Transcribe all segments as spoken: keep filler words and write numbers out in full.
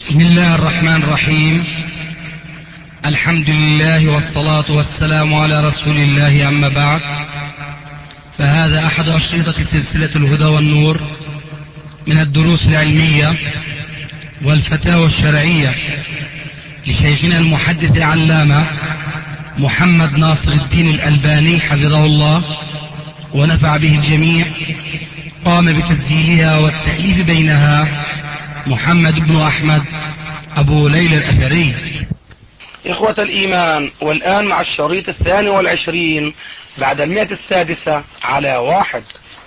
بسم الله الرحمن الرحيم. الحمد لله والصلاة والسلام على رسول الله، أما بعد، فهذا أحد أشرطة سلسلة الهدى والنور من الدروس العلمية والفتاوى الشرعية لشيخنا المحدث العلامة محمد ناصر الدين الألباني حفظه الله ونفع به الجميع. قام بتسجيلها والتأليف بينها محمد بن أحمد أبو ليلى الأثري. إخوة الإيمان، والآن مع الشريط الثاني والعشرين بعد المئة السادسة على واحد.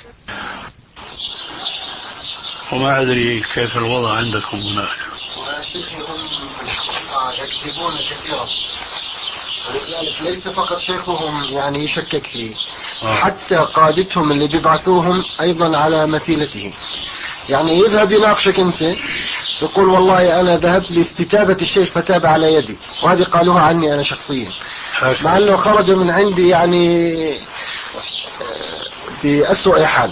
وما أدري كيف الوضع عندكم هناك. شيخهم الحقيقة يكذبون كثيرا، ولذلك ليس فقط شيخهم يعني يشكك فيه، آه. حتى قادتهم اللي بيبعثوهم أيضا على مثيلته. يعني يذهب يناقشك أنت، يقول والله أنا ذهبت لاستتابة الشيخ فتاب على يدي، وهذه قالوها عني أنا شخصيا، مع أنه خرج من عندي يعني بأسوأ حال.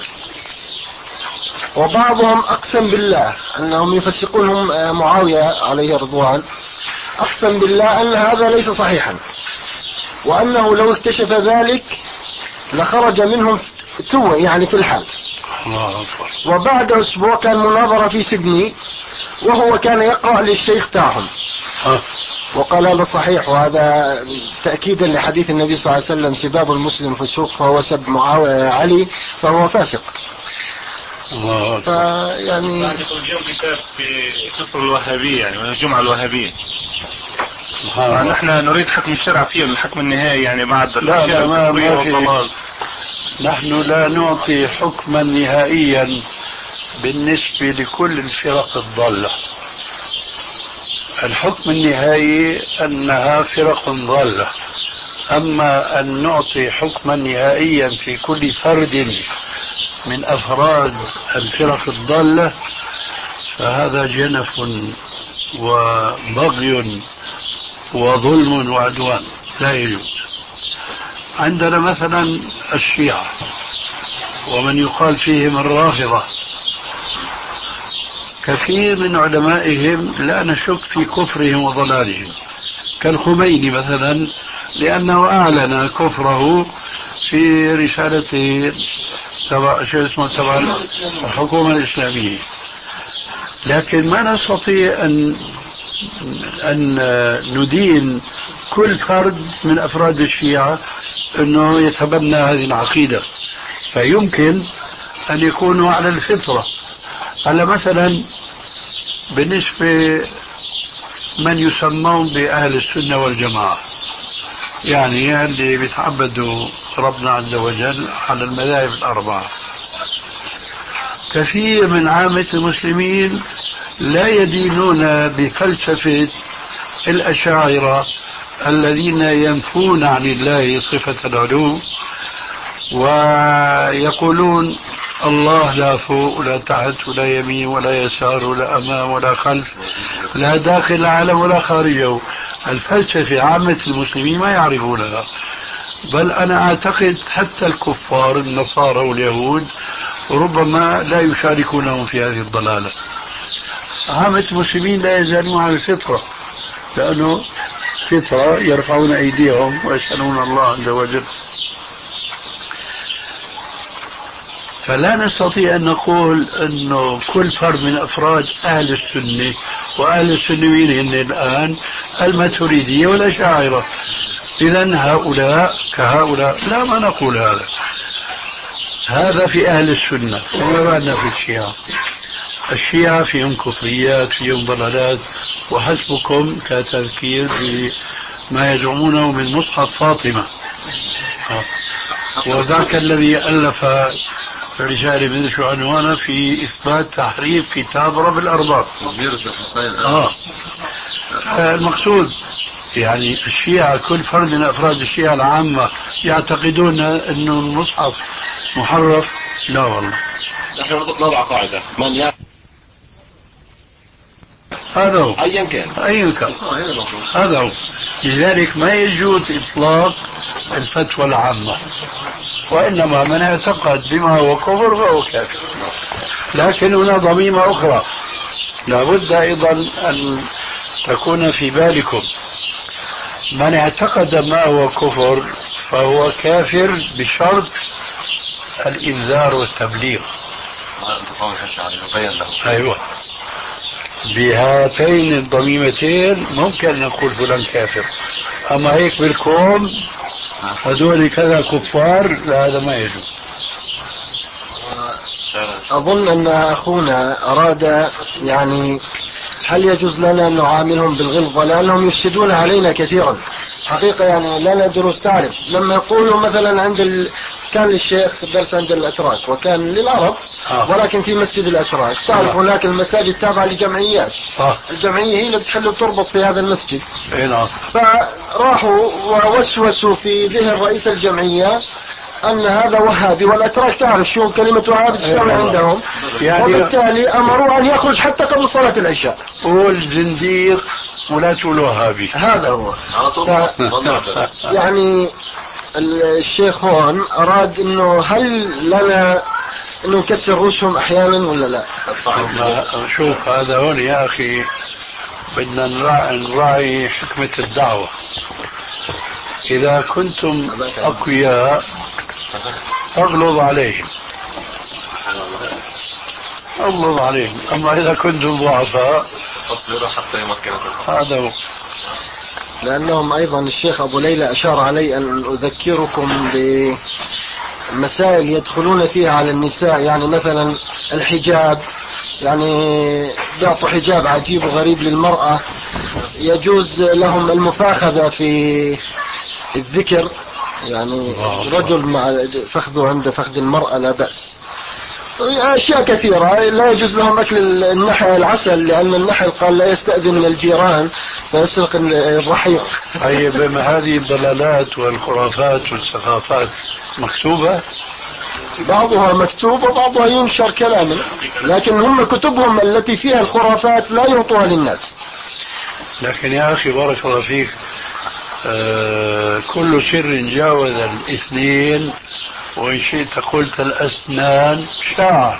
وبعضهم أقسم بالله أنهم يفسقونهم معاوية عليه رضوان، أقسم بالله أن هذا ليس صحيحا، وأنه لو اكتشف ذلك لخرج منهم تو يعني في الحال. وبعد أسبوع كان مناظرة في سيدني، وهو كان يقرأ للشيخ تاعهم وقال هذا صحيح، وهذا تأكيدا لحديث النبي صلى الله عليه وسلم: سباب المسلم فسوق، فهو سب معاوية علي فهو فاسق. فيعني اليوم كتاب في كفر الوهابية، يعني الجمعة الوهابية. نحن نريد حكم الشرع فيه، الحكم النهائي يعني بعد لا لا ما, ما في. نحن لا نعطي حكما نهائيا بالنسبة لكل الفرق الضالة. الحكم النهائي أنها فرق ضالة، أما أن نعطي حكما نهائيا في كل فرد من أفراد الفرق الضالة فهذا جنف وبغي وظلم وعدوان، لا يجوز. عندنا مثلا الشيعة ومن يقال فيهم الرافضة، كثير من علمائهم لا نشك في كفرهم وضلالهم، كالخميني مثلا، لأنه أعلن كفره في رسالته تبع شو اسمه تبع الحكومة الإسلامية. لكن ما نستطيع أن أن ندين كل فرد من أفراد الشيعة أنه يتبنى هذه العقيدة، فيمكن أن يكونوا على الفطرة. على مثلا بالنسبة من يسمون بأهل السنة والجماعة، يعني اللي بيتعبدوا ربنا عز وجل على المذاهب الأربعة، كثير من عامة المسلمين لا يدينون بفلسفة الأشاعرة الذين ينفون عن الله صفة العلو، ويقولون الله لا فوق ولا تحت ولا يمين ولا يسار ولا أمام ولا خلف، لا داخل العالم ولا خارجه. الفلسفة عامة المسلمين ما يعرفونها، بل أنا أعتقد حتى الكفار النصارى واليهود ربما لا يشاركونهم في هذه الضلالة. عامة المسلمين لا يزالون على الفطرة، لأنه فطرة يرفعون أيديهم ويسألون الله عز وجل. فلا نستطيع أن نقول أنه كل فرد من أفراد أهل السنة، وأهل السنة مين هن الآن؟ الماتريدية والأشاعرة. إذن هؤلاء كهؤلاء، لا، ما نقول هذا. هذا في أهل السنة. وما بعدنا في الشيعة. الشيعة فيهم كفريات، فيهم ضلالات، وحسبكم كتذكير بما يزعمونه من مصحف فاطمة، وذاك الذي ألف رسالة من شو عنوانه في إثبات تحريف كتاب رب الأرباب. آه. المقصود يعني الشيعة كل فرد من أفراد الشيعة العامة يعتقدون أنه المصحف محرف. لا والله، نحن نضع قاعدة: من يعرف هذا هو، أيا كان أيا كان هذا هو. لذلك ما يجوز إطلاق الفتوى العامة، وإنما من اعتقد بما هو كفر فهو كافر. لكن هنا ضميمة أخرى: لابد أيضا أن تكون في بالكم من اعتقد ما هو كفر فهو كافر بشرط الإنذار والتبليغ. أيوة، بهاتين الضميمتين ممكن نقول فلان كافر، أما هيك بالكون هذول كذا كفار، لا هذا ما يجوز. أظن أن أخونا أراد يعني هل يجوز لنا أن نعاملهم بالغلظة لأنهم يفسدون علينا كثيرا حقيقة. يعني لنا دروس، تعرف لما يقولوا مثلا عند ال... كان للشيخ درس عند الأتراك وكان للعرب ولكن في مسجد الأتراك، تعرف هناك المساجد تابعة لجمعيات، الجمعية هي اللي بتحل وتربط في هذا المسجد. فراحوا ووسوسوا في ذهن رئيس الجمعية أن هذا وهابي، والأتراك تعرف شو كلمة وهابي تساوي عندهم، يعني وبالتالي أمروا أن يخرج حتى قبل صلاة العشاء. قول زنديق ولا تقول وهابي، هذا هو. ف... يعني الشيخ هون أراد إنه هل لنا إنه نكسر رؤوسهم أحيانا ولا لا؟ شوف هذا هون يا أخي بدنا نراعي حكمة الدعوة. إذا كنتم أقوياء أغلظ عليهم أغلظ عليهم، أما إذا كنتم ضعفاء فاصبروا حتى يمكنكم. هذا هو. لأنهم أيضا الشيخ أبو ليلى أشار علي أن أذكركم بمسائل يدخلون فيها على النساء، يعني مثلا الحجاب، يعني بيعطوا حجاب عجيب وغريب للمرأة، يجوز لهم المفاخذة في الذكر، يعني رجل مع فخذه عند فخذ المرأة لا بأس. أشياء كثيرة. لا يجوز لهم أكل النحل العسل لأن النحل قال لا يستأذن من الجيران فيسرق الرحيق. طيب ما هذه الضلالات والخرافات والسخافات مكتوبة؟ بعضها مكتوب وبعضها ينشر كلاما، لكن هم كتبهم التي فيها الخرافات لا يعطوها للناس. لكن يا أخي بارك الله فيك، آه كل سر جاوز الاثنين وإن شئت قلت الأسنان شاع.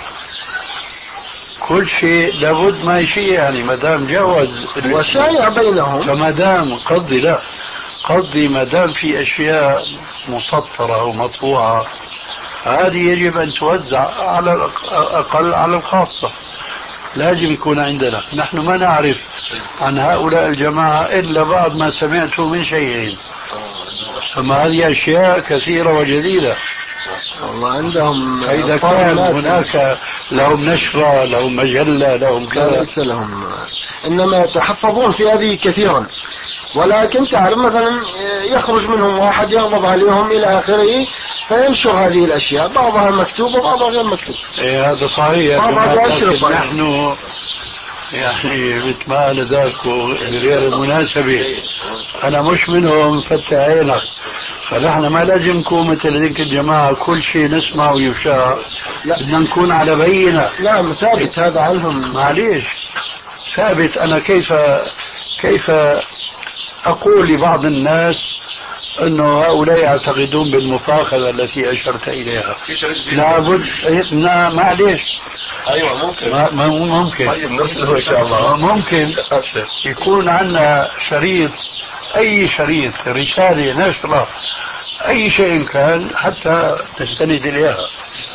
كل شيء لابد ما شيء، يعني ما دام جاوز وشايع بينهم، فما دام قضي لا قضي ما دام في أشياء مسطرة ومطبوعة هذه يجب أن توزع على الأقل على الخاصة. لازم يكون عندنا، نحن ما نعرف عن هؤلاء الجماعة إلا بعض ما سمعته من شيئين، أما هذه أشياء كثيرة وجديدة. والله عندهم فإذا كان هناك لهم نشرة لهم مجلة لهم كذا، ليس لهم، إنما يتحفظون في هذه كثيرا. ولكن تعرف مثلا يخرج منهم واحد يغضب عليهم إلى آخره فينشر هذه الأشياء، بعضها مكتوب وبعضها غير مكتوب. إيه هذا صحيح. نحن يعني مثل ما قال ذاك غير المناسبة أنا مش منهم فتح عينك، فنحن ما لازم نكون مثل ذيك الجماعة كل شيء نسمع ويشاع، بدنا نكون على بينة. نعم ثابت هذا عنهم. معليش ثابت. أنا كيف كيف أقول لبعض الناس أنه هؤلاء يعتقدون بالمفاخذة التي أشرت إليها؟ لابد. معليش. أيوة ممكن. ما ممكن. طيب نرسله إن شاء الله. ممكن يكون عندنا شريط، أي شريط، رسالة، نشرة، أي شيء كان حتى نستند إليها.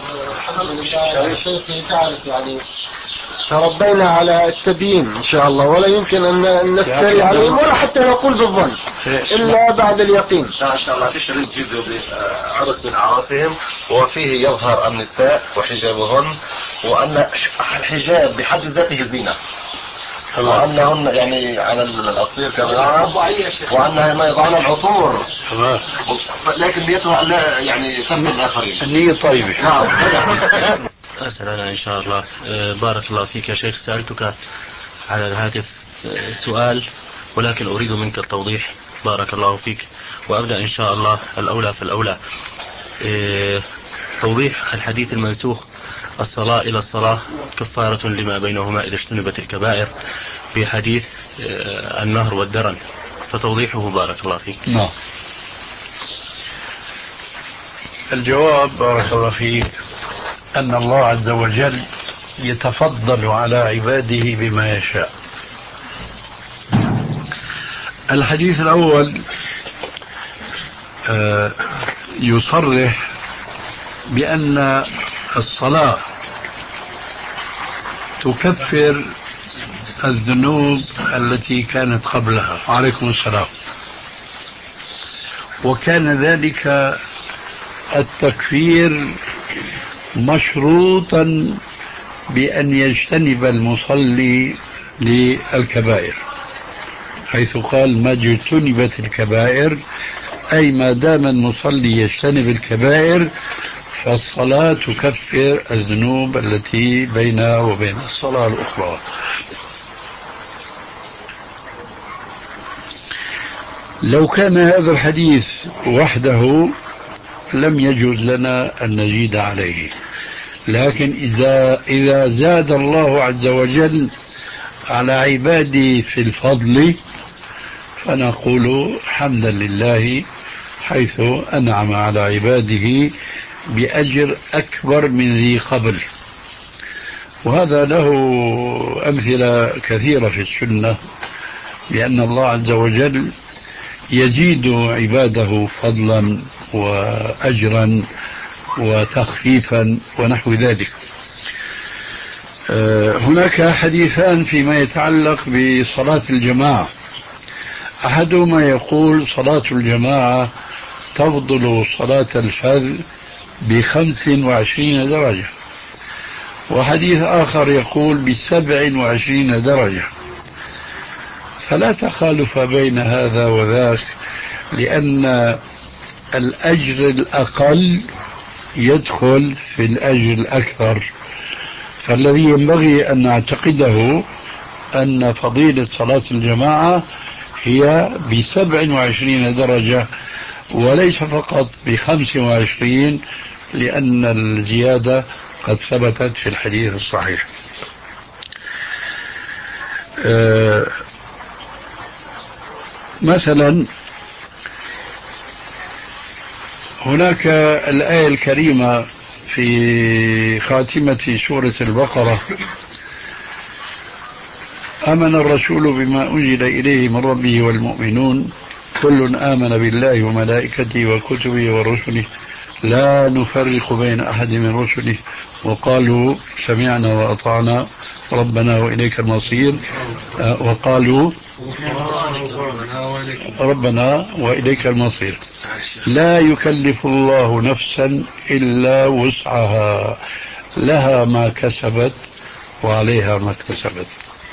شيخي تعرف يعني تربينا على التبيين إن شاء الله، ولا يمكن أن نفتري عليهم ولا حتى نقول بالظن إلا بعد اليقين. لا إن شاء الله في شريط فيديو عرس من أعراسهم وفيه يظهر النساء وحجابهن، وأن الحجاب بحد ذاته زينة، وأنهن يعني على الأصيل كما وأنهن يضعن العطور، لكن نيتها لا يعني تفهم الآخرين. النية طيبة. أسأل أنا إن شاء الله. بارك الله فيك يا شيخ، سألتك على الهاتف سؤال ولكن أريد منك التوضيح. بارك الله فيك. وأبدأ إن شاء الله الأولى فالأولى. توضيح الحديث المنسوخ الصلاة إلى الصلاة كفارة لما بينهما إذا اجتنبت الكبائر في حديث النهر والدرن، فتوضيحه بارك الله فيك. نعم. الجواب بارك الله فيك أن الله عز وجل يتفضل على عباده بما يشاء. الحديث الأول يصرح بأن الصلاة تكفر الذنوب التي كانت قبلها. وعليكم السلام. وكان ذلك التكفير مشروطا بأن يجتنب المصلي للكبائر، حيث قال ما اجتنبت الكبائر، أي ما دام المصلي يجتنب الكبائر فالصلاة تكفر الذنوب التي بينها وبين الصلاة الأخرى. لو كان هذا الحديث وحده لم يجوز لنا أن نزيد عليه، لكن إذا إذا زاد الله عز وجل على عباده في الفضل فنقول حمدا لله حيث أنعم على عباده بأجر أكبر من ذي قبل. وهذا له أمثلة كثيرة في السنة، لأن الله عز وجل يزيد عباده فضلا وأجرا وتخفيفا ونحو ذلك. هناك حديثان فيما يتعلق بصلاة الجماعة. أحدهما يقول صلاة الجماعة تفضل صلاة الفرد بخمس وعشرين درجة، وحديث آخر يقول بسبع وعشرين درجة، فلا تخالف بين هذا وذاك، لأن الأجر الأقل يدخل في الأجر الأكثر. فالذي ينبغي أن نعتقده أن فضيلة صلاة الجماعة هي بسبع وعشرين درجة وليس فقط بخمس وعشرين، لأن الزيادة قد ثبتت في الحديث الصحيح. أه مثلا هناك الآية الكريمة في خاتمة سورة البقرة: آمن الرسول بما أنزل إليه من ربه والمؤمنون كل آمن بالله وملائكته وكتبه ورسله لا نفرق بين أحد من رسله وقالوا سمعنا وأطعنا ربنا وإليك المصير وقالوا ربنا وإليك المصير لا يكلف الله نفسا إلا وسعها لها ما كسبت وعليها ما اكتسبت.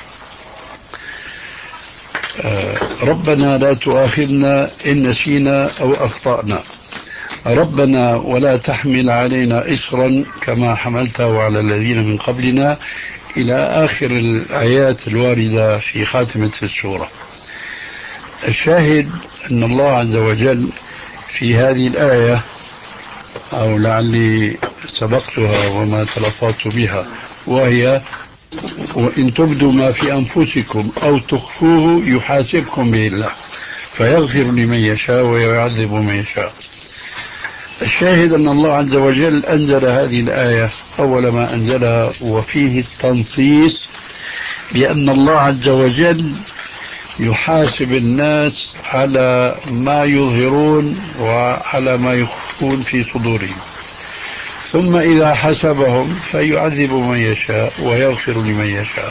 ربنا لا تؤاخذنا إن نسينا أو أخطأنا، ربنا ولا تحمل علينا إصرا كما حملته على الذين من قبلنا، إلى آخر الآيات الواردة في خاتمة السورة. الشاهد أن الله عز وجل في هذه الآية، أو لعلي سبقتها وما تلفظت بها، وهي وإن تبدوا ما في أنفسكم أو تخفوه يحاسبكم به الله فيغفر لمن يشاء ويعذب من يشاء. الشاهد أن الله عز وجل أنزل هذه الآية أول ما أنزلها، وفيه التنصيص بأن الله عز وجل يحاسب الناس على ما يظهرون وعلى ما يخفون في صدورهم، ثم إذا حسبهم فيعذب من يشاء ويغفر لمن يشاء.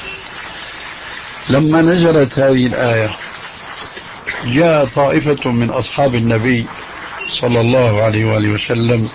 لما نزلت هذه الآية جاء طائفة من أصحاب النبي صلى الله عليه وآله وسلم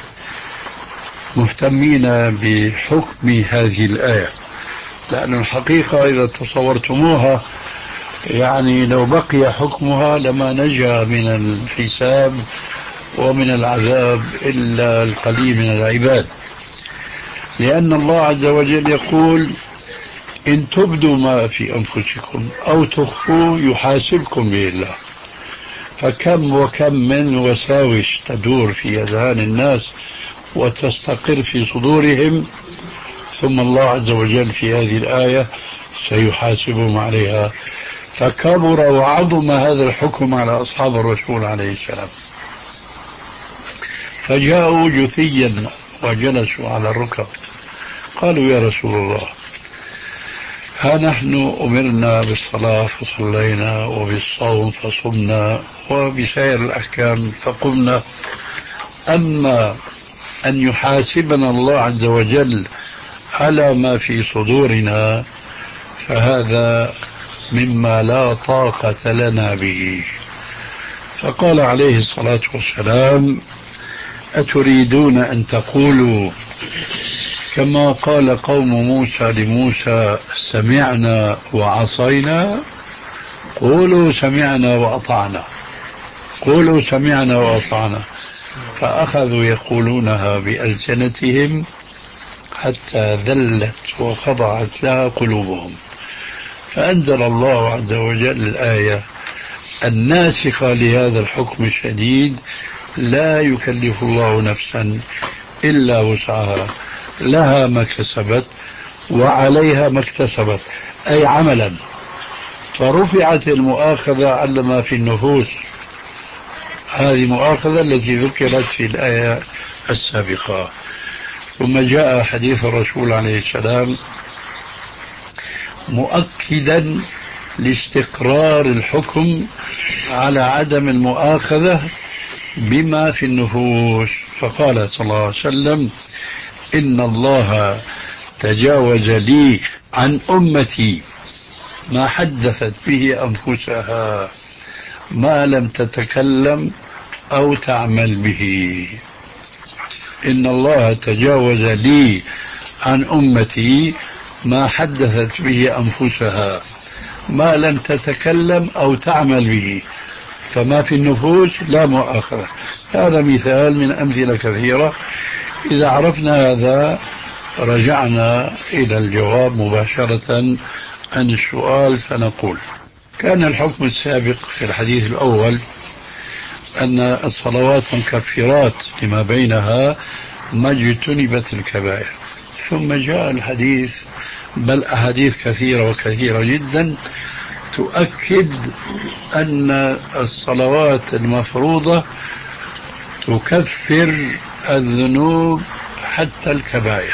مهتمين بحكم هذه الآية، لأن الحقيقة إذا تصورتموها يعني لو بقي حكمها لما نجا من الحساب ومن العذاب إلا القليل من العباد، لأن الله عز وجل يقول إن تبدوا ما في أنفسكم أو تخفوه يحاسبكم به الله. فكم وكم من وساوس تدور في أذهان الناس وتستقر في صدورهم، ثم الله عز وجل في هذه الآية سيحاسبهم عليها. فكبر وعظم هذا الحكم على أصحاب الرسول عليه السلام، فجاءوا جثيا وجلسوا على الركب قالوا يا رسول الله ها نحن أمرنا بالصلاة فصلينا وبالصوم فصمنا وبسائر الأحكام فقمنا، أما أن يحاسبنا الله عز وجل على ما في صدورنا فهذا مما لا طاقة لنا به. فقال عليه الصلاة والسلام أتريدون أن تقولوا كما قال قوم موسى لموسى سمعنا وعصينا؟ قولوا سمعنا وأطعنا، قولوا سمعنا وأطعنا. فأخذوا يقولونها بألسنتهم حتى ذلت وخضعت لها قلوبهم، فأنزل الله عز وجل الآية الناسخة لهذا الحكم الشديد: لا يكلف الله نفسا إلا وسعها لها ما كسبت وعليها ما اكتسبت، أي عملا. فرفعت المؤاخذة على ما في النفوس، هذه مؤاخذة التي ذكرت في الآية السابقة. ثم جاء حديث الرسول عليه السلام مؤكدا لاستقرار الحكم على عدم المؤاخذة بما في النفوس، فقال صلى الله عليه وسلم إن الله تجاوز لي عن أمتي ما حدثت به أنفسها ما لم تتكلم أو تعمل به. إن الله تجاوز لي عن أمتي ما حدثت به أنفسها ما لم تتكلم أو تعمل به، فما في النفوس لا مؤاخذة. هذا مثال من أمثلة كثيرة. إذا عرفنا هذا رجعنا إلى الجواب مباشرة عن السؤال، فنقول كان الحكم السابق في الحديث الأول أن الصلوات مكفرات لما بينها ما اجتنبت الكبائر، ثم جاء الحديث بل أحاديث كثيرة وكثيرة جدا تؤكد أن الصلوات المفروضة تكفر الذنوب حتى الكبائر،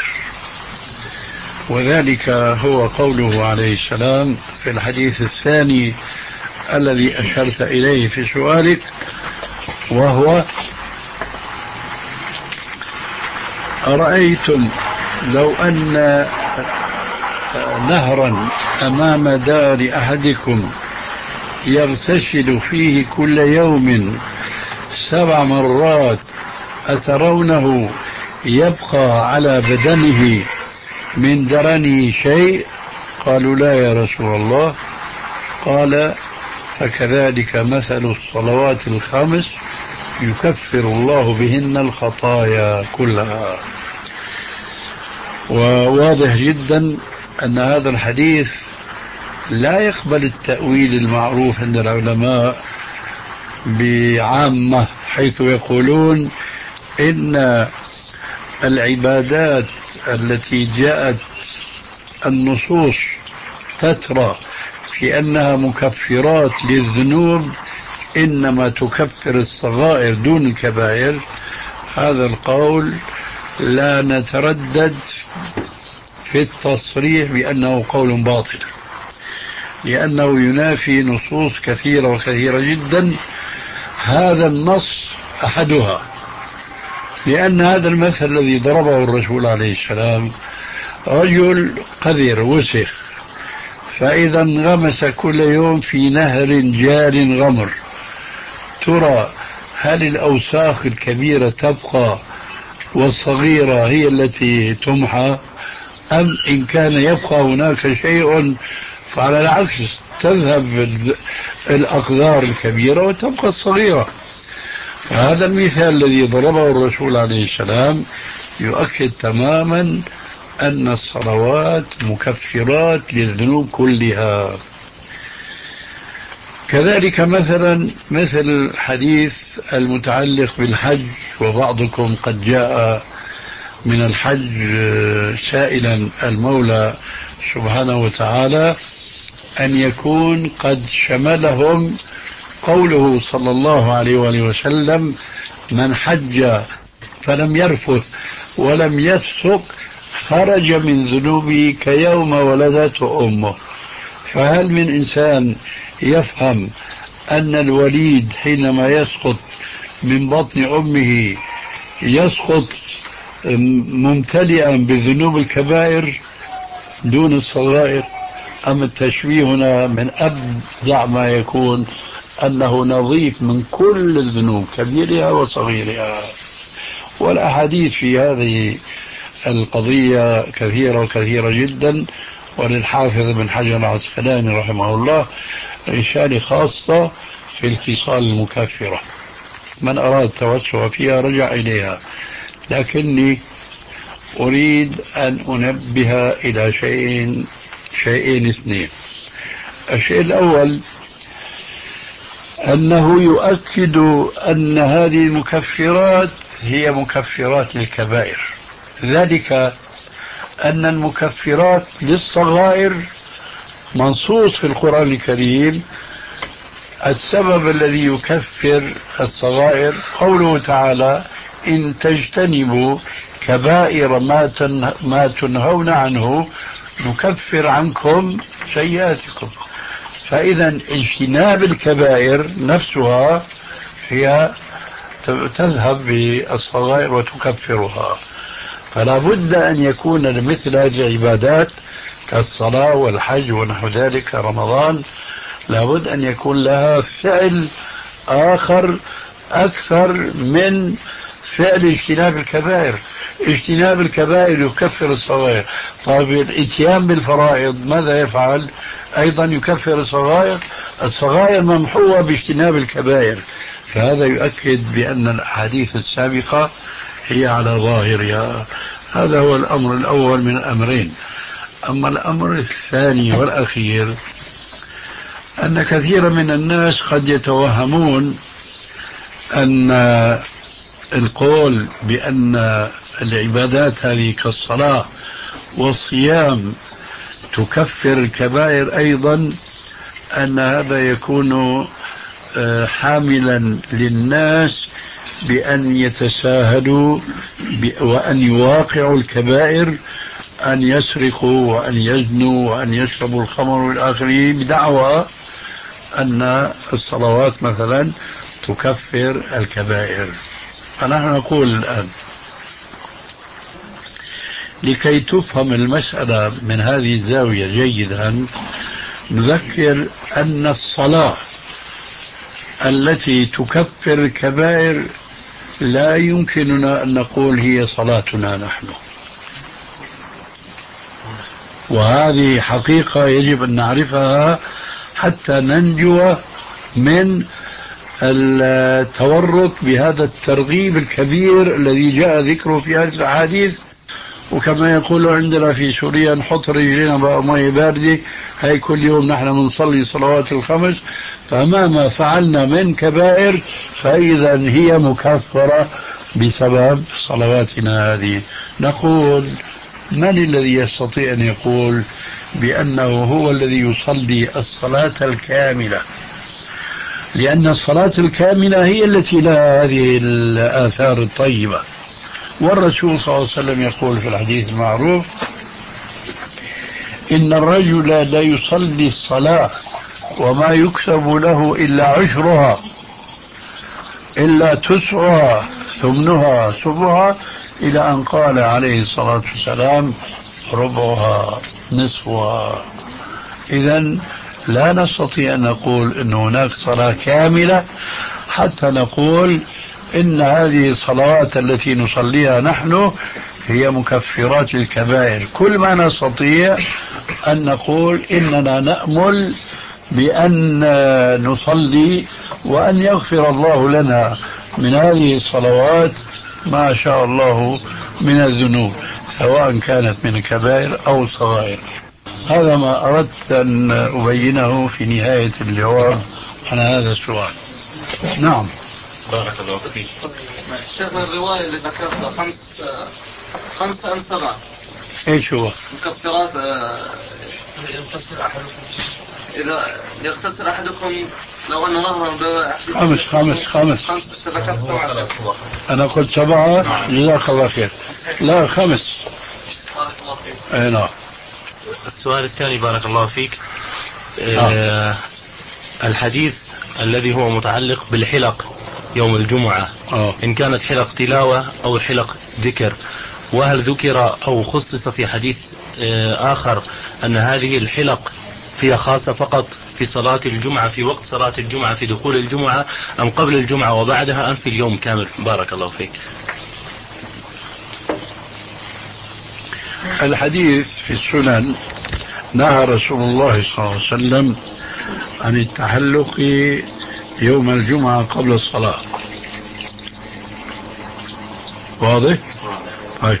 وذلك هو قوله عليه السلام في الحديث الثاني الذي أشرت إليه في سؤالك، وهو أرأيتم لو أن نهرا أمام دار أحدكم يغتسل فيه كل يوم سبع مرات أترونه يبقى على بدنه من درنه شيء؟ قالوا لا يا رسول الله. قال فكذلك مثل الصلوات الخمس يكفر الله بهن الخطايا كلها. وواضح جدا أن هذا الحديث لا يقبل التأويل المعروف عند العلماء بعامة، حيث يقولون إن العبادات التي جاءت النصوص تترى في أنها مكفرات للذنوب إنما تكفر الصغائر دون الكبائر. هذا القول لا نتردد في التصريح بأنه قول باطل، لأنه ينافي نصوص كثيرة وكثيرة جدا. هذا النص أحدها، لأن هذا المثل الذي ضربه الرسول عليه السلام رجل قذر وسخ، فإذا انغمس كل يوم في نهر جار غمر، ترى هل الأوساخ الكبيرة تبقى والصغيرة هي التي تمحى، أم إن كان يبقى هناك شيء فعلى العكس تذهب الأقدار الكبيرة وتبقى الصغيرة؟ فهذا المثال الذي ضربه الرسول عليه السلام يؤكد تماما أن الصلوات مكفرات للذنوب كلها. كذلك مثلا مثل الحديث المتعلق بالحج، وبعضكم قد جاء من الحج سائلا المولى سبحانه وتعالى أن يكون قد شملهم قوله صلى الله عليه وآله وسلم من حج فلم يرفث ولم يفسق خرج من ذنوبه كيوم ولدته أمه. فهل من إنسان يفهم أن الوليد حينما يسقط من بطن أمه يسقط ممتلئا بذنوب الكبائر دون الصغائر؟ أم التشبيه هنا من أبدع ما يكون أنه نظيف من كل الذنوب كبيرها وصغيرها؟ والأحاديث في هذه القضية كثيرة وكثيرة جدا، وللحافظ بن حجر العسقلاني رحمه الله رسالة خاصة في الخصال المكفرة، من أراد التوسع فيها رجع إليها. لكني أريد أن أنبه إلى شيئين شيئين اثنين. الشيء الأول أنه يؤكد أن هذه المكفرات هي مكفرات للكبائر، ذلك أن المكفرات للصغائر منصوص في القرآن الكريم. السبب الذي يكفر الصغائر قوله تعالى: إن تجتنبوا كبائر ما, ما تنهون عنه نكفر عنكم سيئاتكم. فإذا اجتناب الكبائر نفسها هي تذهب بالصغائر وتكفرها. فلا بد أن يكون لمثل هذه العبادات كالصلاة والحج ونحو ذلك رمضان لا بد أن يكون لها فعل آخر أكثر من فعل اجتناب الكبائر. اجتناب الكبائر يكفر الصغائر. طيب الاتيان بالفرائض ماذا يفعل؟ أيضا يكفر الصغائر. الصغائر ممحوة باجتناب الكبائر. فهذا يؤكد بأن الأحاديث السابقة هي على ظاهرها. هذا هو الأمر الأول من الأمرين. أما الأمر الثاني والأخير أن كثير من الناس قد يتوهمون أن القول بأن العبادات هذه كالصلاة والصيام تكفر الكبائر أيضا، أن هذا يكون حاملا للناس بأن يتساهلوا وأن يواقعوا الكبائر، أن يسرقوا وأن يزنوا وأن يشربوا الخمر والآخرين بدعوى أن الصلوات مثلا تكفر الكبائر. فنحن نقول الآن لكي تفهم المسألة من هذه الزاوية جيدا نذكر أن الصلاة التي تكفر الكبائر لا يمكننا أن نقول هي صلاتنا نحن، وهذه حقيقة يجب أن نعرفها حتى ننجو من التورط بهذا الترغيب الكبير الذي جاء ذكره في هذه الأحاديث. وكما يقول عندنا في سوريا نحط رجلنا بماء باردة، هاي كل يوم نحن بنصلي صلوات الخمس، فمهما فعلنا من كبائر فإذا هي مكفرة بسبب صلواتنا هذه. نقول من الذي يستطيع أن يقول بأنه هو الذي يصلي الصلاة الكاملة؟ لأن الصلاة الكاملة هي التي لها هذه الآثار الطيبة. والرسول صلى الله عليه وسلم يقول في الحديث المعروف: إن الرجل لا يصلي الصلاة وما يكتب له إلا عشرها إلا تسعها ثمنها سبعها، إلى أن قال عليه الصلاة والسلام: ربعها نصفها. إذن لا نستطيع أن نقول أن هناك صلاة كاملة حتى نقول إن هذه الصلوات التي نصليها نحن هي مكفرات الكبائر. كل ما نستطيع أن نقول إننا نأمل بأن نصلي وأن يغفر الله لنا من هذه الصلوات ما شاء الله من الذنوب، سواء كانت من الكبائر أو الصغائر. هذا ما أردت أن أبينه في نهاية الجواب عن هذا السؤال. نعم. بارك الله فيك. شيخنا الرواية اللي ذكرتها خمس خمسة أم سبعة، إيش هو؟ مكفرات إذا يغتسل أحدكم لو أن نهرا خمس خمس خمس خمس ذكرت سبعة. أنا قلت سبعة. جزاك الله خير. لا خمس. الله فيك. اي نعم. السؤال الثاني بارك الله فيك. آه الحديث الذي هو متعلق بالحلق يوم الجمعة، أوه. إن كانت حلق تلاوة أو حلق ذكر، وهل ذكر أو خصص في حديث آه آخر أن هذه الحلق هي خاصة فقط في صلاة الجمعة، في وقت صلاة الجمعة، في دخول الجمعة، أم قبل الجمعة وبعدها، أم في اليوم كامل؟ بارك الله فيك. الحديث في السنن نهى رسول الله صلى الله عليه وسلم عن التحلق يوم الجمعة قبل الصلاة. واضح؟ طيب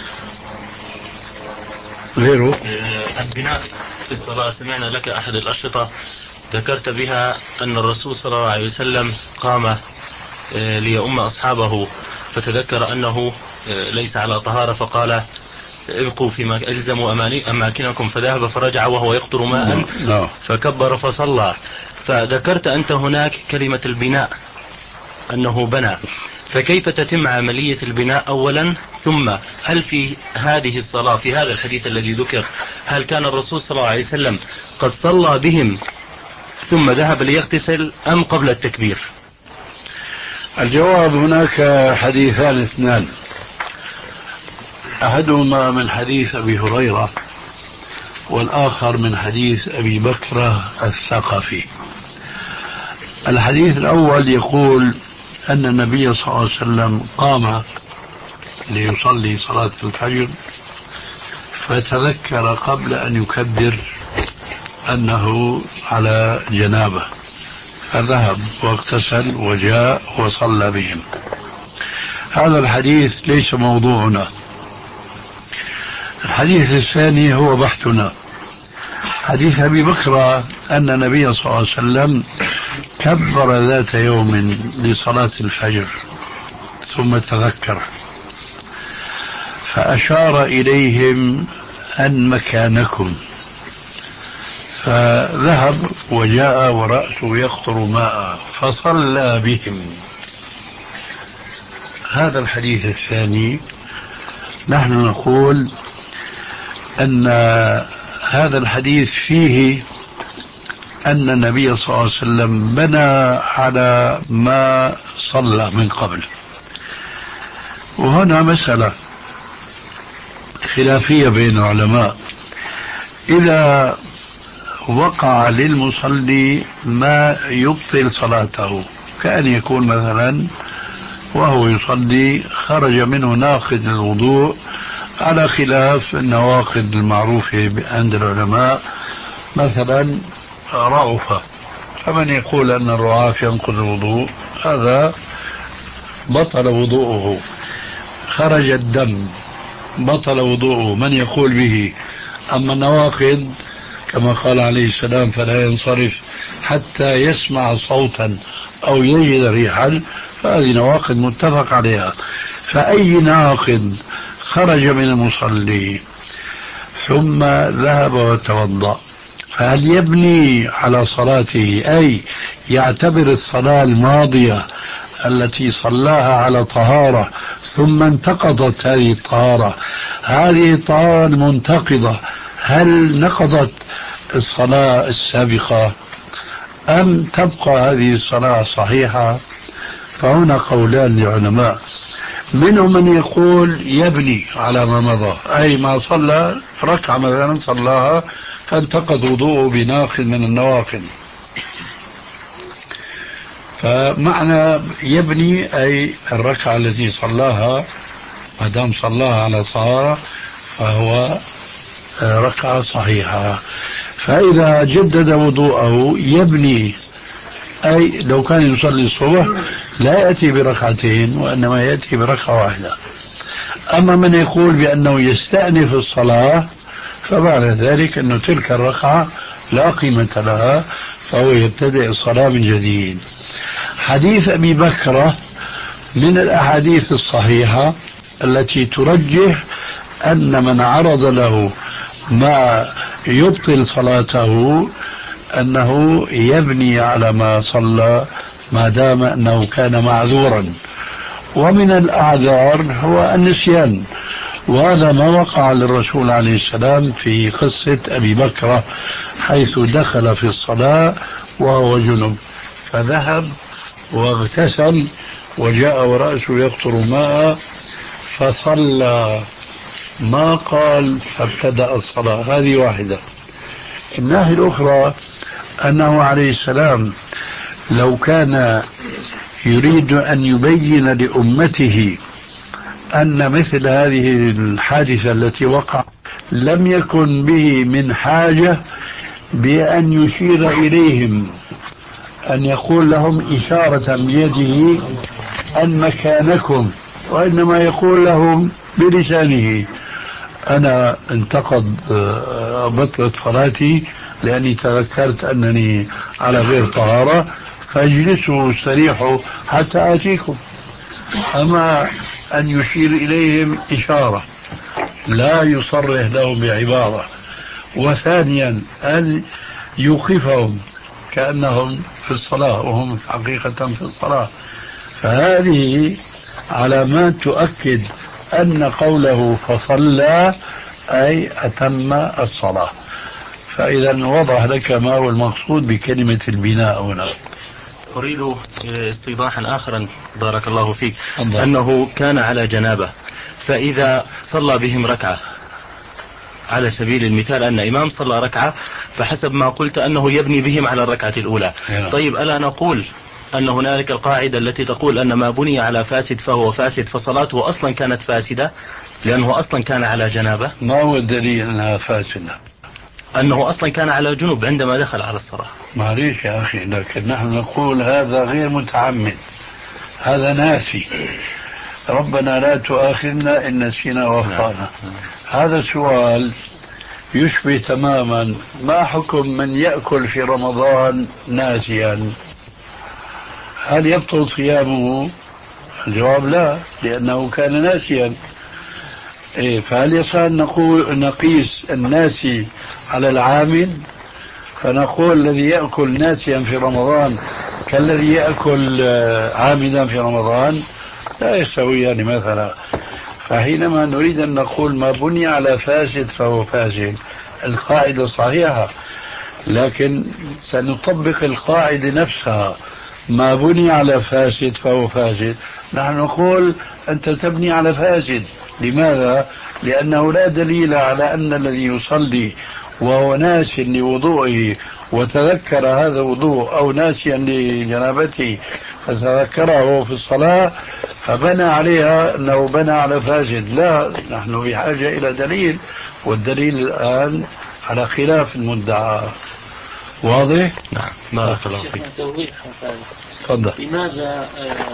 غيره؟ البناء في الصلاة، سمعنا لك أحد الأشرطة ذكرت بها أن الرسول صلى الله عليه وسلم قام ليؤم أصحابه فتذكر أنه ليس على طهارة فقال ابقوا فيما ألزموا أماكنكم، فذهب فرجع وهو يقطر ماء فكبر فصلى. فذكرت أنت هناك كلمة البناء أنه بنى، فكيف تتم عملية البناء أولا؟ ثم هل في هذه الصلاة في هذا الحديث الذي ذكر هل كان الرسول صلى الله عليه وسلم قد صلى بهم ثم ذهب ليغتسل أم قبل التكبير؟ الجواب هناك حديثان اثنان، أحدهما من حديث أبي هريرة والآخر من حديث أبي بكر الثقفي. الحديث الأول يقول أن النبي صلى الله عليه وسلم قام ليصلي صلاة الفجر فتذكر قبل أن يكبر أنه على جنابه فذهب واغتسل وجاء وصلى بهم. هذا الحديث ليس موضوعنا. الحديث الثاني هو بحثنا، حديث أبي بكر أن النبي صلى الله عليه وسلم كبر ذات يوم لصلاة الفجر ثم تذكر فأشار إليهم أن مكانكم، فذهب وجاء ورأسه يقطر ماء فصلى بهم. هذا الحديث الثاني نحن نقول أن هذا الحديث فيه أن النبي صلى الله عليه وسلم بنى على ما صلى من قبل. وهنا مسألة خلافية بين العلماء، إذا وقع للمصلي ما يبطل صلاته، كأن يكون مثلا وهو يصلي خرج منه ناقض الوضوء على خلاف النواقض المعروفة عند العلماء، مثلا رعفة، فمن يقول أن الرعاف ينقض الوضوء هذا بطل وضوءه، خرج الدم بطل وضوءه، من يقول به. أما النواقض كما قال عليه السلام فلا ينصرف حتى يسمع صوتا أو يجد ريحا، فهذه نواقض متفق عليها. فأي ناقض خرج من المصلي ثم ذهب وتوضأ فهل يبني على صلاته، أي يعتبر الصلاة الماضية التي صلاها على طهارة ثم انتقضت هذه الطهارة، هذه الطهارة المنتقضة هل نقضت الصلاة السابقة أم تبقى هذه الصلاة صحيحة؟ فهنا قولان للعلماء، منهم من يقول يبني على ما مضى، أي ما صلى ركعة مثلا صلاها فانتقض وضوءه بناقض من النواقض، فمعنى يبني أي الركعة التي صلاها ما دام صلاها على طهارة فهو ركعة صحيحة. فإذا جدد وضوءه يبني، أي لو كان يصلي الصبح لا يأتي بركعتين وإنما يأتي بركعة واحدة. أما من يقول بأنه يستأنف الصلاة فمعنى ذلك أنه تلك الركعة لا قيمة لها فهو يبتدئ الصلاة من جديد. حديث أبي بكر من الأحاديث الصحيحة التي ترجح أن من عرض له ما يبطل صلاته أنه يبني على ما صلى ما دام أنه كان معذورا، ومن الأعذار هو النسيان، وهذا ما وقع للرسول عليه السلام في قصة أبي بكر حيث دخل في الصلاة وهو جنب فذهب واغتسل وجاء ورأسه يقطر ماء فصلى، ما قال فابتدأ الصلاة. هذه واحدة. الناحية الأخرى أنه عليه السلام لو كان يريد أن يبين لأمته أن مثل هذه الحادثة التي وقع لم يكن به من حاجة بأن يشير إليهم، أن يقول لهم إشارة بيده أن مكانكم، وإنما يقول لهم بلسانه أنا انتقض بطلت صلاتي لأني تذكرت أنني على غير طهارة فاجلسوا واستريحوا حتى آتيكم. أما أن يشير إليهم إشارة لا يصرح لهم بعبارة. وثانيا أن يوقفهم كأنهم في الصلاة وهم حقيقة في الصلاة. فهذه علامات تؤكد أن قوله فصلى أي أتم الصلاة. فإذا وضح لك ما هو المقصود بكلمة البناء هنا. أريد استيضاحا آخرا بارك الله فيك الله. أنه كان على جنابه، فإذا صلى بهم ركعة على سبيل المثال أن إمام صلى ركعة فحسب ما قلت أنه يبني بهم على الركعة الأولى. هنا. طيب ألا نقول أن هنالك القاعدة التي تقول أن ما بني على فاسد فهو فاسد، فصلاته أصلا كانت فاسدة لأنه أصلا كان على جنابه؟ ما هو الدليل أنها فاسدة؟ أنه أصلا كان على جنوب عندما دخل على الصلاة. معليش يا أخي، لكن نحن نقول هذا غير متعمد، هذا ناسي. ربنا لا تؤاخذنا إن نسينا وأخطأنا. هذا السؤال يشبه تماما ما حكم من يأكل في رمضان ناسيا، هل يبطل صيامه؟ الجواب لا، لأنه كان ناسيا. إيه، فهل يصح نقول نقيس الناسي على العامل؟ فنقول الذي يأكل ناسيا في رمضان كالذي يأكل عامدا في رمضان؟ لا يستويان مثلا. فحينما نريد أن نقول ما بني على فاسد فهو فاسد، القاعدة صحيحة، لكن سنطبق القاعدة نفسها، ما بني على فاسد فهو فاسد. نحن نقول أنت تبني على فاسد. لماذا؟ لأنه لا دليل على أن الذي يصلي وهو ناس لوضوئه وتذكر هذا الوضوء أو ناسيا لجنابته فتذكره في الصلاة فبنى عليها أنه بنى على فاسد. لا، نحن بحاجة إلى دليل، والدليل الآن على خلاف المدعى. واضح؟ نعم بارك الله فيك. تفضل. لماذا؟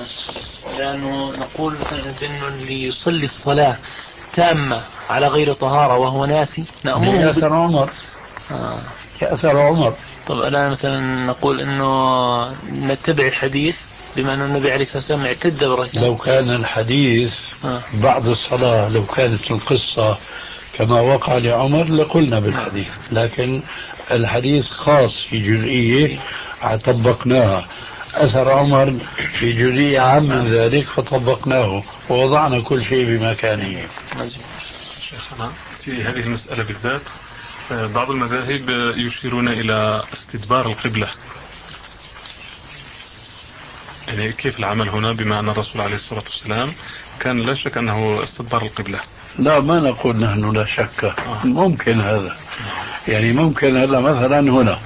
لأنه نقول إنه اللي يصلي الصلاة تامة على غير طهارة وهو ناسي نأمره كأثر عمر. آه. كأثر عمر. طب الآن مثلا نقول إنه نتبع الحديث بما أن النبي عليه الصلاة والسلام اعتد بركعة. لو كان الحديث آه. بعد الصلاة، لو كانت القصة كما وقع لعمر لقلنا بالحديث، لكن الحديث خاص في جزئية طبقناها، أثر عمر في جزئية عام من ذلك فطبقناه ووضعنا كل شيء بمكانه. شيخنا في هذه المسألة بالذات بعض المذاهب يشيرون إلى استدبار القبلة، يعني كيف العمل هنا بما أن الرسول عليه الصلاة والسلام كان لا شك أنه استدبار القبلة؟ لا، ما نقول نحن لا شك. آه. ممكن هذا، يعني ممكن هذا مثلا هنا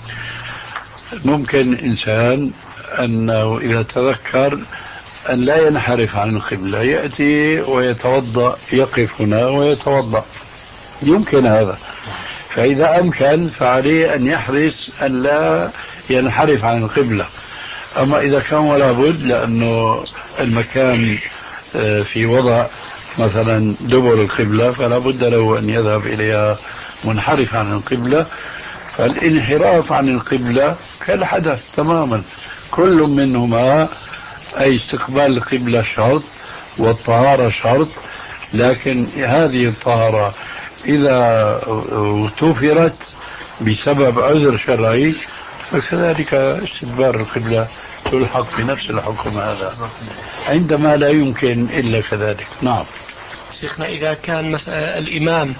ممكن إنسان أنه إذا تذكر أن لا ينحرف عن القبلة يأتي ويتوضأ، يقف هنا ويتوضأ، يمكن هذا. فإذا أمكن فعليه أن يحرص أن لا ينحرف عن القبلة. أما إذا كان ولا بد لأنه المكان في وضع مثلا دبر القبلة فلا بد له أن يذهب إليها منحرف عن القبلة، فالانحراف عن القبلة كالحدث تماما، كل منهما أي استقبال القبلة شرط والطهارة شرط، لكن هذه الطهارة إذا توفرت بسبب عذر شرعي فكذلك استدبار القبلة تلحق بنفس الحكم هذا عندما لا يمكن إلا كذلك. نعم. شيخنا إذا كان مثلا الإمام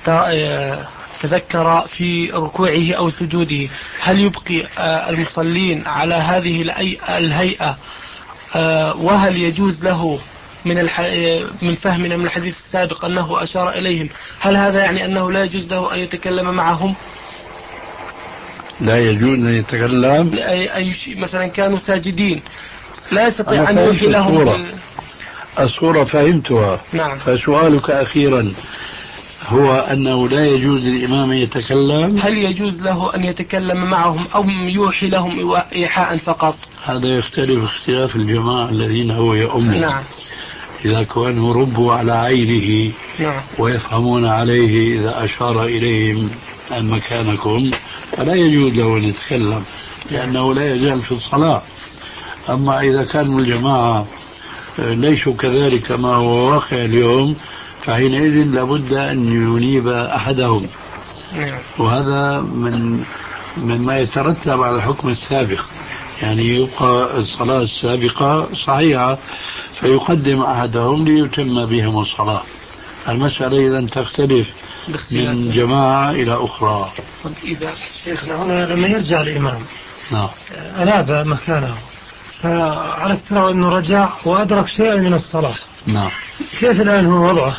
تذكر في ركوعه أو سجوده هل يبقي المصلين على هذه الهيئة، وهل يجوز له من الح... من فهمنا من الحديث السابق أنه أشار إليهم، هل هذا يعني أنه لا يجوز له أن يتكلم معهم؟ لا يجوز أن يتكلم أي أي مثلا كانوا ساجدين لا يستطيع أن يوحي لهم الصورة. بال... الصورة فهمتها. نعم. فسؤالك أخيرا هو أنه لا يجوز للإمام أن يتكلم، هل يجوز له أن يتكلم معهم أو يوحي لهم إيحاء فقط؟ هذا يختلف اختلاف الجماعة الذين هو يؤمن. نعم. إذا كانوا ربوا على عينه نعم. ويفهمون عليه إذا أشار إليهم أن مكانكم فلا يجوز له أن يتكلم لأنه لا يزال في الصلاة. أما إذا كانوا الجماعة ليسوا كذلك كما هو واقع اليوم فحينئذ لابد أن ينيب أحدهم. نعم. وهذا من مما يترتب على الحكم السابق، يعني يبقى الصلاة السابقة صحيحة فيقدم أحدهم ليتم بهم الصلاة. المسألة إذا تختلف من جماعة إلى أخرى. إذا شيخنا هنا لما يرجع الإمام نعم أناب مكانه فعلى افتراض أنه رجع وأدرك شيئا من الصلاة، نعم كيف الآن هو وضعه؟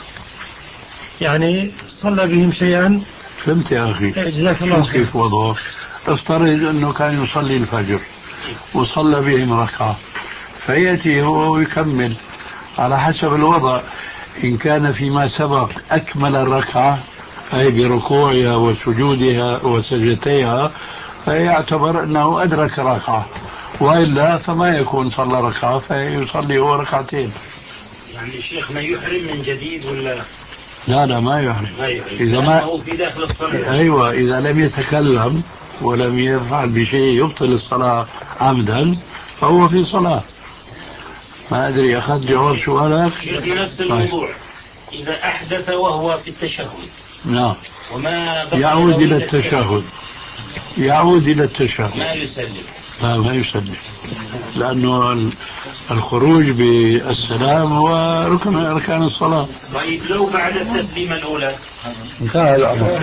يعني صلى بهم شيئا. فهمت يا أخي؟ جزاك الله خير. كيف وضعه؟ افترض أنه كان يصلي الفجر وصلى بهم ركعة فيأتي هو ويكمل على حسب الوضع. إن كان فيما سبق أكمل الركعة أي بركوعها وسجودها وسجدتيها فيعتبر أنه أدرك ركعة، وإلا فما يكون صلى ركعة فيصلي هو ركعتين. يعني شيخنا يحرم من جديد ولا لا لا ما يحرم. ما يحرم إذا ما هو في داخل الصلاة. أيوة إذا لم يتكلم ولم يفعل بشيء يبطل الصلاة عمدا فهو في صلاة. ما أدري أخذ جواب سؤالك. شيخنا نفس الموضوع إذا أحدث وهو في التشهد نعم وما يعود إلى التشهد يعود إلى التشهد ما يسلم لا ما يسلم لأنه الخروج بالسلام هو ركن أركان الصلاة. طيب لو بعد التسليمة الأولى انتهى الأمر.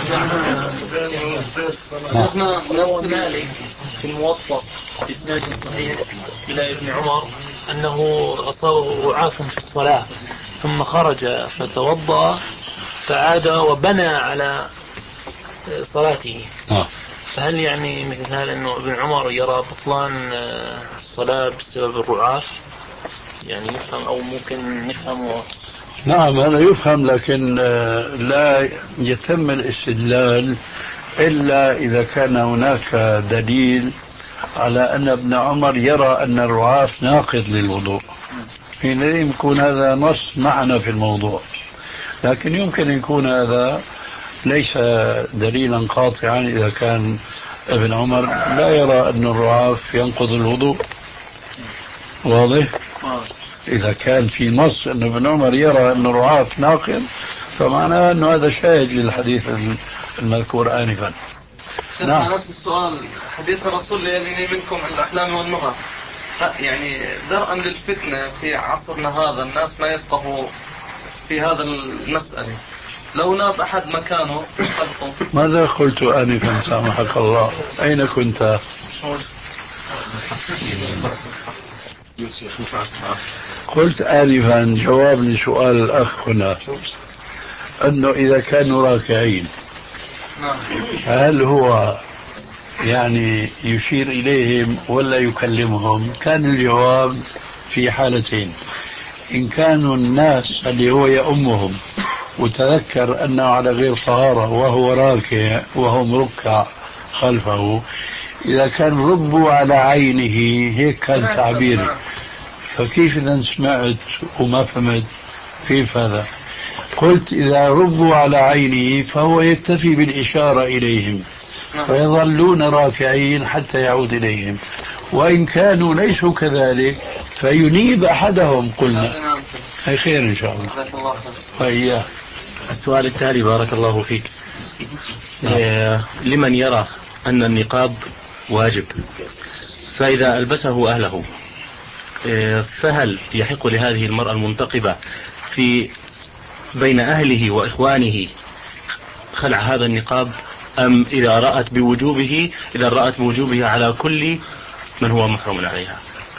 شيخنا نفس مالك في الموطأ بإسناد صحيح إلى ابن عمر أنه أصابه رعاف في الصلاة ثم خرج فتوضأ فعاد وبنى على صلاته. آه. فهل يعني مثل هذا أنه ابن عمر يرى بطلان الصلاة بسبب الرعاف؟ يعني يفهم أو ممكن نفهمه. نعم هذا يفهم، لكن لا يتم الاستدلال إلا إذا كان هناك دليل على أن ابن عمر يرى أن الرعاف ناقض للوضوء، حينئذ يكون هذا نص معنا في الموضوع. لكن يمكن أن يكون هذا ليس دليلا قاطعا إذا كان ابن عمر لا يرى أن الرعاف ينقض الوضوء. واضح؟ إذا كان في نص أن ابن عمر يرى أن الرعاف ناقض فمعناه أن هذا شاهد للحديث المذكور آنفا. نعم. نفس السؤال حديث الرسول يليني منكم عن الأحلام والنهى، يعني درءا للفتنة في عصرنا هذا الناس ما يفقهوا في هذا المسألة، لو ناب أحد مكانه خلفه. ماذا قلت آنفا سامحك الله؟ أين كنت؟ قلت آنفا جواب لسؤال الأخ هنا أنه إذا كانوا راكعين هل هو يعني يشير إليهم ولا يكلمهم؟ كان الجواب في حالتين. إن كانوا الناس اللي هو يأمهم وتذكر أنه على غير طهارة وهو راكع وهم ركع خلفه، إذا كان ربوا على عينه هيك كان تعبيري، فكيف إذا سمعت وما فهمت كيف هذا؟ قلت إذا ربوا على عينه فهو يكتفي بالإشارة إليهم فيظلون راكعين حتى يعود إليهم، وإن كانوا ليسوا كذلك فينيب أحدهم قلنا. هي خير إن شاء الله. وإياه. السؤال التالي بارك الله فيك. آه لمن يرى أن النقاب واجب فإذا ألبسه أهله آه فهل يحق لهذه المرأة المنتقبة في بين أهله وإخوانه خلع هذا النقاب، أم إذا رأت بوجوبه إذا رأت بوجوبه على كل من هو محرم عليها؟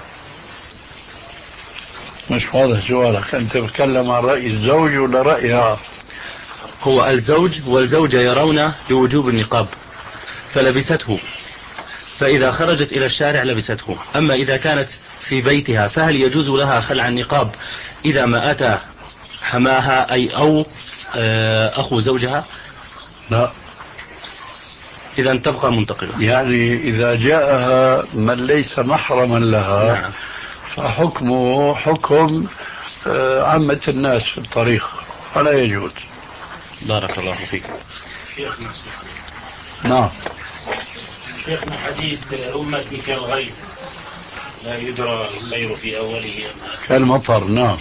مش واضح سؤالك، أنت بتتكلم عن رأي الزوج ولا رأيها؟ هو الزوج والزوجة يرون بوجوب النقاب فلبسته، فإذا خرجت إلى الشارع لبسته. أما إذا كانت في بيتها فهل يجوز لها خلع النقاب إذا ما أتى حماها أي أو أخو زوجها؟ لا، إذا تبقى منتقلة. يعني إذا جاءها من ليس محرما لها نعم. فحكمه حكم عامة الناس في الطريق فلا يجوز. بارك الله فيك. شيخنا نعم شيخنا حديث أمتي كالغيث لا يدرى الخير في أوله كالمطر. نعم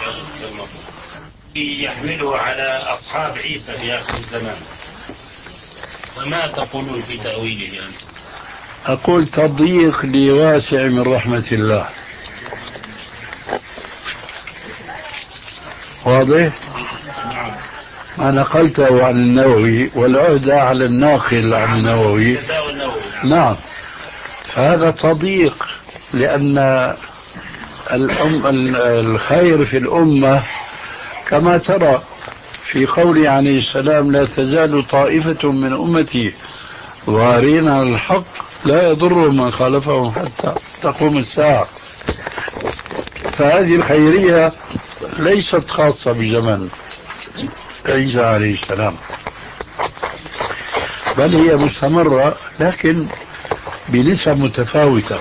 يحمله على أصحاب عيسى في آخر الزمان، وما تقولون في تأويله أنت؟ أقول تضييق لواسع من رحمة الله. واضح؟ ما نقلته عن النووي والعهدة على الناقل عن النووي. نعم، فهذا تضييق لأن الأم الخير في الأمة كما ترى في قوله عليه السلام: لا تزال طائفة من أمتي ظاهرين على الحق لا يضر من خالفهم حتى تقوم الساعة. فهذه الخيرية ليست خاصة بزمن عيسى عليه السلام، بل هي مستمرة لكن بنسب متفاوتة.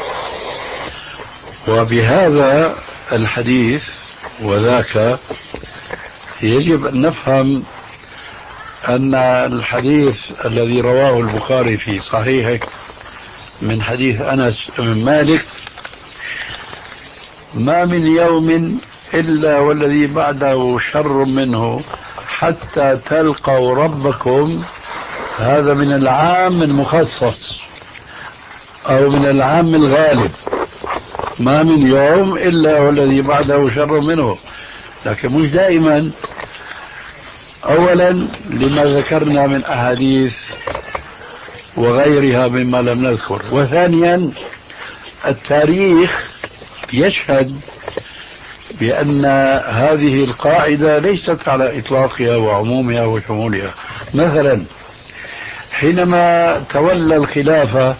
وبهذا الحديث وذاك يجب أن نفهم أن الحديث الذي رواه البخاري في صحيحه من حديث أنس بن مالك: ما من يوم إلا والذي بعده شر منه حتى تلقوا ربكم. هذا من العام المخصص أو من العام الغالب، ما من يوم إلا والذي بعده شر منه، لكن مش دائما. أولا لما ذكرنا من أحاديث وغيرها مما لم نذكر، وثانيا التاريخ يشهد بأن هذه القاعدة ليست على إطلاقها وعمومها وشمولها. مثلا حينما تولى الخلافة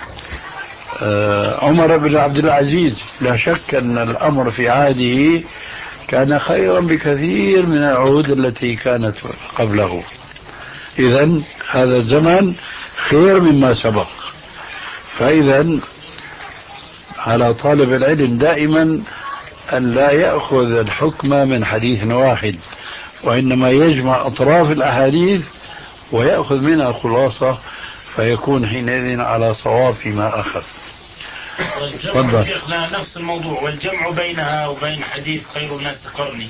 عمر بن عبد العزيز، لا شك أن الأمر في عهده كان خيرا بكثير من العهود التي كانت قبله. إذن هذا الزمن خير مما سبق. فإذا على طالب العلم دائما أن لا يأخذ الحكم من حديث واحد، وإنما يجمع أطراف الأحاديث ويأخذ منها الخلاصة، فيكون حينئذ على صواب فيما أخذ. والجمع شيخنا نفس الموضوع، والجمع بينها وبين حديث خير الناس قرني.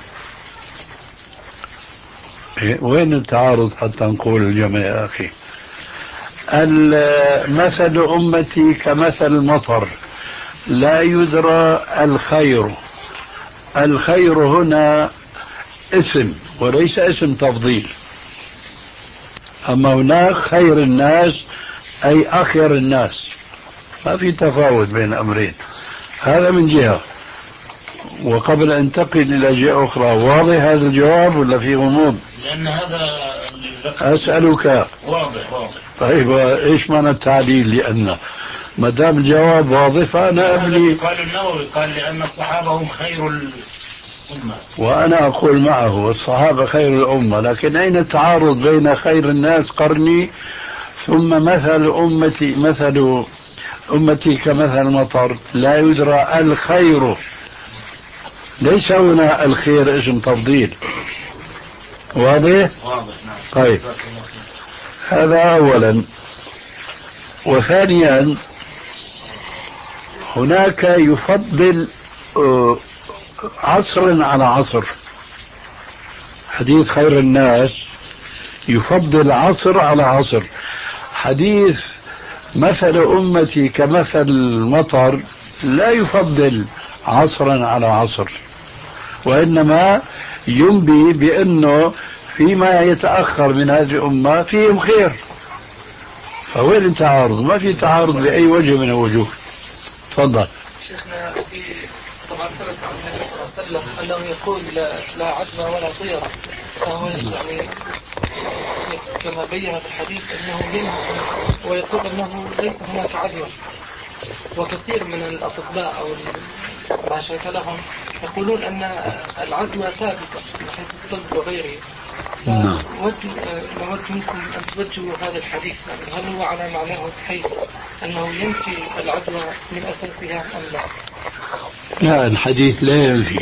وين التعارض حتى نقول الجمع يا أخي؟ مثل أمتي كمثل المطر لا يدرى الخير. الخير هنا اسم وليس اسم تفضيل، أما هناك خير الناس أي أخير الناس، ما في تفاوت بين أمرين. هذا من جهة. وقبل أن انتقل إلى جهة أخرى، واضح هذا الجواب ولا في غموض؟ لأن هذا أسألك. واضح واضح. طيب إيش معنى التعليل؟ لأن ما دام الجواب واضح فأنا أبلي. قال النووي قال لأن الصحابة هم خير الأمة، وأنا أقول معه الصحابة خير الأمة، لكن أين التعارض بين خير الناس قرني ثم مثل أمتي مثل أمتي كمثل المطر لا يدرى الخير؟ ليس هنا الخير اسم تفضيل. واضح؟ واضح نعم. طيب هذا أولا. وثانيا هناك يفضل عصر على عصر. حديث خير الناس يفضل عصر على عصر. حديث مثل أمتي كمثل المطر لا يفضل عصرا على عصر. وإنما ينبي بأنه فيما يتأخر من هذه الأمة فيهم خير. فوين التعارض؟ ما في تعارض بأي وجه من الوجوه. تفضل. شيخنا، في طبعا ثبت عن النبي صلى الله عليه وسلم أنه يقول لا, لا عدوى ولا طيرة، فهو يعني كما بين في الحديث أنه ينهى ويقول أنه ليس هناك عدوى. وكثير من الأطباء أو ما شاك لهم يقولون أن العدوى ثابتة من حيث الطب وغيره. نود منكم أن توجهوا هذا الحديث، هل هو على معناه بحيث أنه ينفي العدوى من أساسها أم لا؟ لا، الحديث لا ينفي.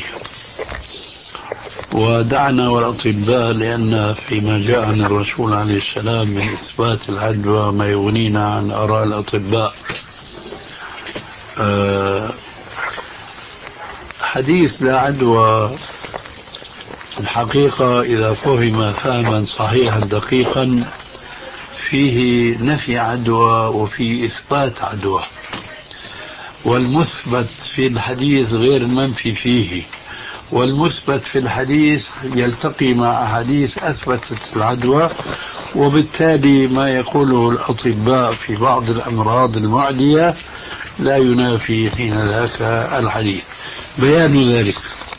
ودعنا والأطباء، لأن فيما جاء عن الرسول عليه السلام من إثبات العدوى ما يغنينا عن آراء الأطباء. أه حديث لا عدوى الحقيقة إذا فهم فهما صحيحا دقيقا فيه نفي عدوى وفي إثبات عدوى، والمثبت في الحديث غير المنفي فيه، والمثبت في الحديث يلتقي مع أحاديث أثبتت العدوى، وبالتالي ما يقوله الأطباء في بعض الأمراض المعدية لا ينافي حين ذاك الحديث. بيان ذلك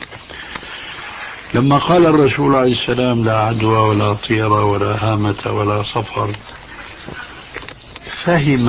لما قال الرسول عليه السلام لا عدوى ولا طيرة ولا هامة ولا صفر، فهم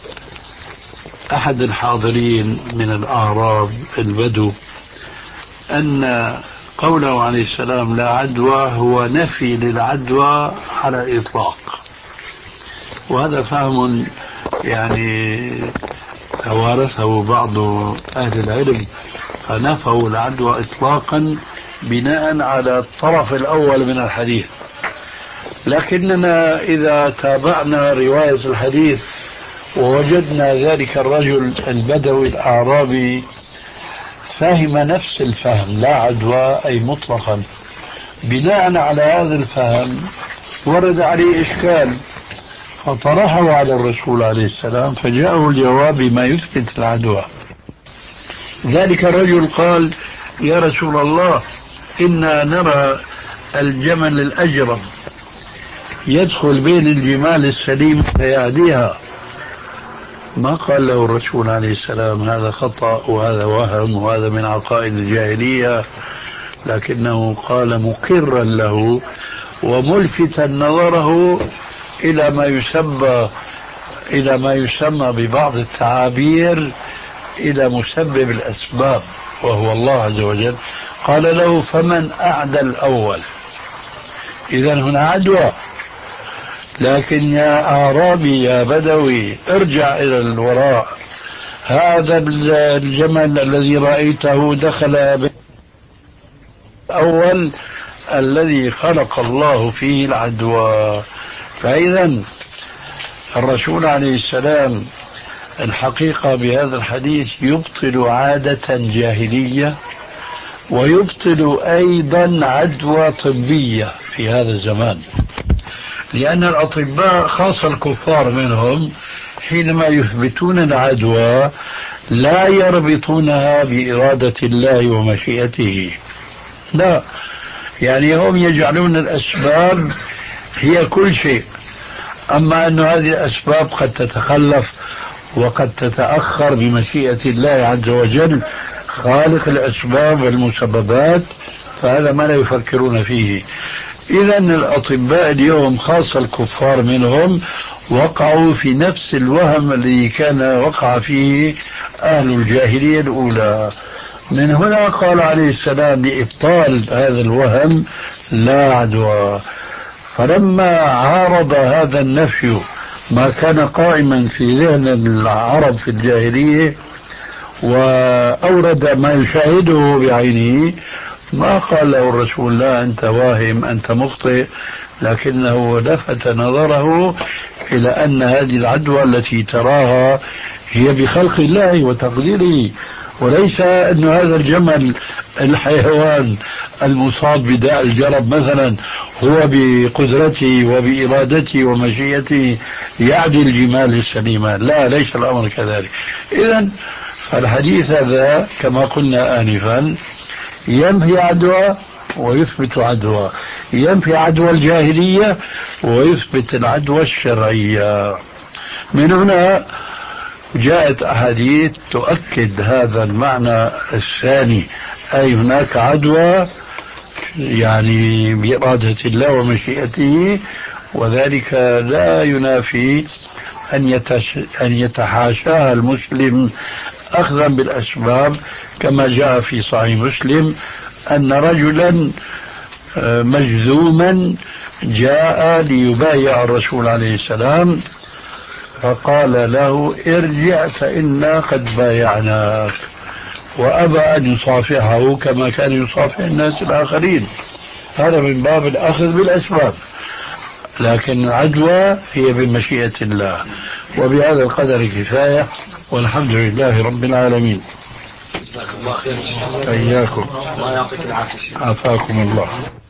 أحد الحاضرين من الأعراب البدو أن قوله عليه السلام لا عدوى هو نفي للعدوى على الإطلاق، وهذا فهم يعني توارثه بعض أهل العلم، فنفوا العدوى إطلاقا بناء على الطرف الأول من الحديث. لكننا إذا تابعنا رواية الحديث ووجدنا ذلك الرجل البدوي الأعرابي فهم نفس الفهم لا عدوى أي مطلقا، بناء على هذا الفهم ورد عليه إشكال فطرحه على الرسول عليه السلام فجاءه الجواب بما يثبت العدوى. ذلك الرجل قال يا رسول الله إنا نرى الجمل الأجرم يدخل بين الجمال السليم فيعديها. ما قال له الرسول عليه السلام هذا خطأ وهذا وهم وهذا من عقائد الجاهلية، لكنه قال مقرا له وملفتا نظره إلى ما يسمى إلى ما يسمى ببعض التعابير إلى مسبب الأسباب وهو الله عز وجل. قال له فمن أعدى الأول؟ إذن هنا عدوى. لكن يا أعرابي يا بدوي ارجع إلى الوراء، هذا الجمل الذي رأيته دخل أول الذي خلق الله فيه العدوى. فإذا الرسول عليه السلام الحقيقة بهذا الحديث يبطل عادة جاهلية ويبطل أيضا عدوى طبية في هذا الزمان، لأن الأطباء خاصة الكفار منهم حينما يثبتون العدوى لا يربطونها بإرادة الله ومشيئته، لا، يعني هم يجعلون الأسباب هي كل شيء، أما أن هذه الأسباب قد تتخلف وقد تتأخر بمشيئة الله عز وجل خالق الأسباب والمسببات، فهذا ما لا يفكرون فيه. إذن الأطباء اليوم خاصة الكفار منهم وقعوا في نفس الوهم الذي كان وقع فيه أهل الجاهلية الأولى. من هنا قال عليه السلام لإبطال هذا الوهم لا عدوى. فلما عارض هذا النفي ما كان قائما في ذهن العرب في الجاهلية وأورد ما يشاهده بعينه، ما قال له الرسول لا أنت واهم أنت مخطئ، لكنه لفت نظره إلى أن هذه العدوى التي تراها هي بخلق الله وتقديره، وليس أن هذا الجمل الحيوان المصاب بداء الجرب مثلا هو بقدرته وبإرادته ومشيئته يعدي الجمال السليمة، لا، ليس الأمر كذلك. إذن فالحديث هذا كما قلنا آنفا ينفي عدوى ويثبت عدوى، ينفي عدوى الجاهلية ويثبت العدوى الشرعية. من هنا جاءت أحاديث تؤكد هذا المعنى الثاني، أي هناك عدوى يعني بإرادة الله ومشيئته، وذلك لا ينافي أن أن يتحاشاها المسلم أخذا بالأسباب، كما جاء في صحيح مسلم أن رجلا مجذوما جاء ليبايع الرسول عليه السلام، فقال له ارجع فإنا قد بايعناك، وأبى أن يصافحه كما كان يصافح الناس الآخرين. هذا من باب الأخذ بالأسباب، لكن العدوى هي بمشيئة الله. وبهذا القدر كفاية، والحمد لله رب العالمين. جزاك الله خير. إياكم. الله يعطيك العافية. عافاكم الله.